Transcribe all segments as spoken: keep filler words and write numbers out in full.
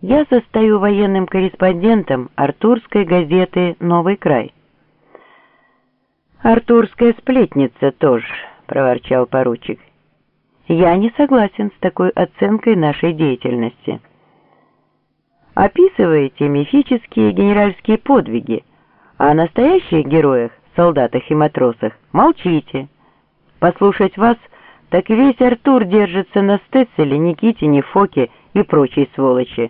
Я состою военным корреспондентом Артурской газеты «Новый край». «Артурская сплетница тоже», — проворчал поручик. «Я не согласен с такой оценкой нашей деятельности. Описываете мифические генеральские подвиги, а о настоящих героях, солдатах и матросах молчите. Послушать вас, так весь Артур держится на Стецеле, Никитине, Фоке и прочей сволочи.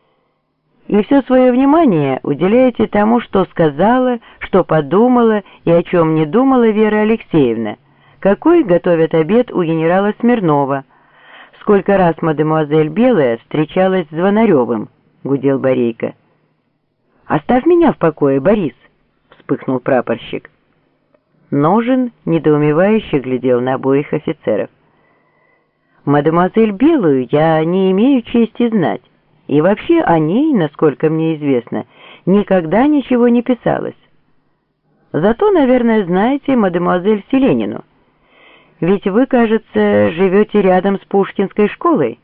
И все свое внимание уделяете тому, что сказала, что подумала и о чем не думала Вера Алексеевна, какой готовят обед у генерала Смирнова, сколько раз мадемуазель Белая встречалась с Звонаревым, — гудел Борейко. «Оставь меня в покое, Борис!» — вспыхнул прапорщик. Ножин недоумевающе глядел на обоих офицеров. «Мадемуазель Белую я не имею чести знать, и вообще о ней, насколько мне известно, никогда ничего не писалось. Зато, наверное, знаете мадемуазель Селенину. Ведь вы, кажется, живете рядом с Пушкинской школой.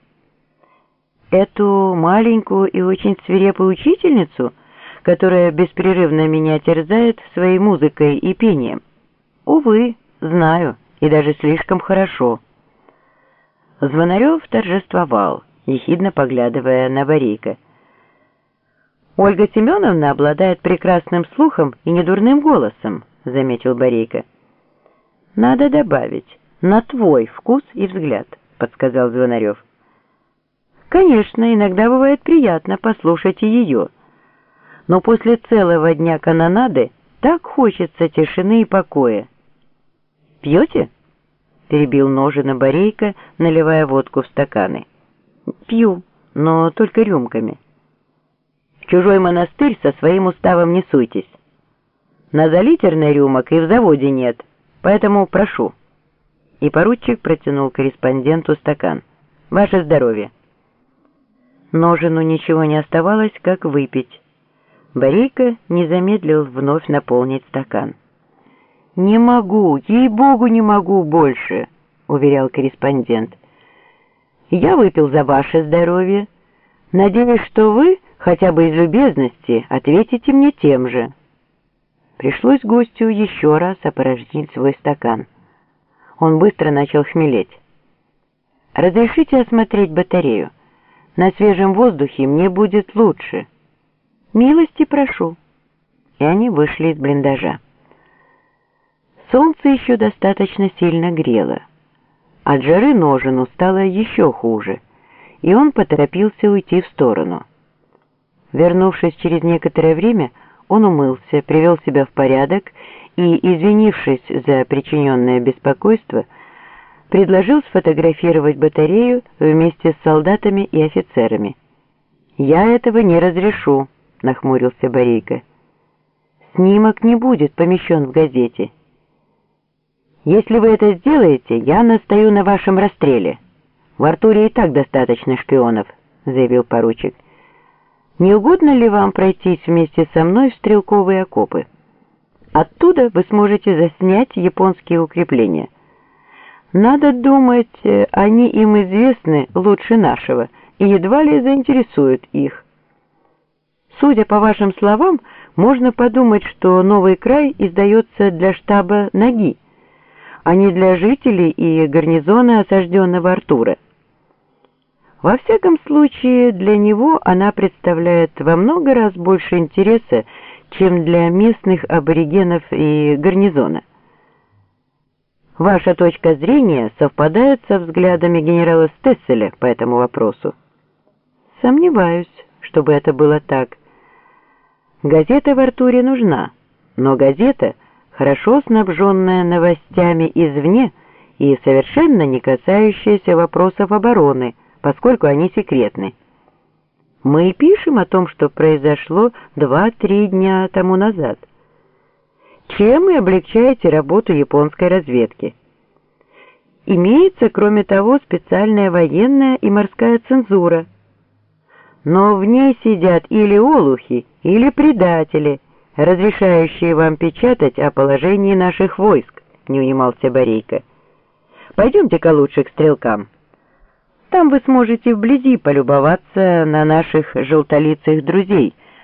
Эту маленькую и очень свирепую учительницу, которая беспрерывно меня терзает своей музыкой и пением. Увы, знаю, и даже слишком хорошо». Звонарев торжествовал, ехидно поглядывая на Борейко. «Ольга Семеновна обладает прекрасным слухом и недурным голосом», — заметил Борейко. «Надо добавить, на твой вкус и взгляд», — подсказал Звонарев. «Конечно, иногда бывает приятно послушать и ее, но после целого дня канонады так хочется тишины и покоя». «Пьете?» — перебил Ножина Борейко, наливая водку в стаканы. «Пью, но только рюмками». «В чужой монастырь со своим уставом не суйтесь. На залитерной рюмок и в заводе нет, поэтому прошу». И поручик протянул корреспонденту стакан. «Ваше здоровье». Ножину ничего не оставалось, как выпить. Борейко не замедлил вновь наполнить стакан. «Не могу, ей-богу, не могу больше», — уверял корреспондент. «Я выпил за ваше здоровье. Надеюсь, что вы, хотя бы из любезности, ответите мне тем же». Пришлось гостю еще раз опорожнить свой стакан. Он быстро начал хмелеть. «Разрешите осмотреть батарею? На свежем воздухе мне будет лучше. Милости прошу». И они вышли из блиндажа. Солнце еще достаточно сильно грело. От жары Ножину стало еще хуже, и он поторопился уйти в сторону. Вернувшись через некоторое время, он умылся, привел себя в порядок и, извинившись за причиненное беспокойство, предложил сфотографировать батарею вместе с солдатами и офицерами. «Я этого не разрешу», — нахмурился Борейко. «Снимок не будет помещен в газете. Если вы это сделаете, я настаю на вашем расстреле. В Артуре и так достаточно шпионов», — заявил поручик. «Не угодно ли вам пройтись вместе со мной в стрелковые окопы? Оттуда вы сможете заснять японские укрепления. Надо думать, они им известны лучше нашего и едва ли заинтересуют их. Судя по вашим словам, можно подумать, что «Новый край» издается для штаба ноги, а не для жителей и гарнизона осажденного Артура. Во всяком случае, для него она представляет во много раз больше интереса, чем для местных аборигенов и гарнизона. Ваша точка зрения совпадает со взглядами генерала Стецеля по этому вопросу. Сомневаюсь, чтобы это было так. Газета в Артуре нужна, но газета, хорошо снабженная новостями извне и совершенно не касающаяся вопросов обороны, поскольку они секретны. Мы и пишем о том, что произошло два-три дня тому назад. Чем и облегчаете работу японской разведки. Имеется, кроме того, специальная военная и морская цензура. Но в ней сидят или олухи, или предатели, разрешающие вам печатать о положении наших войск, — не унимался Борейко. Пойдемте-ка лучше к стрелкам. Там вы сможете вблизи полюбоваться на наших желтолицых друзей,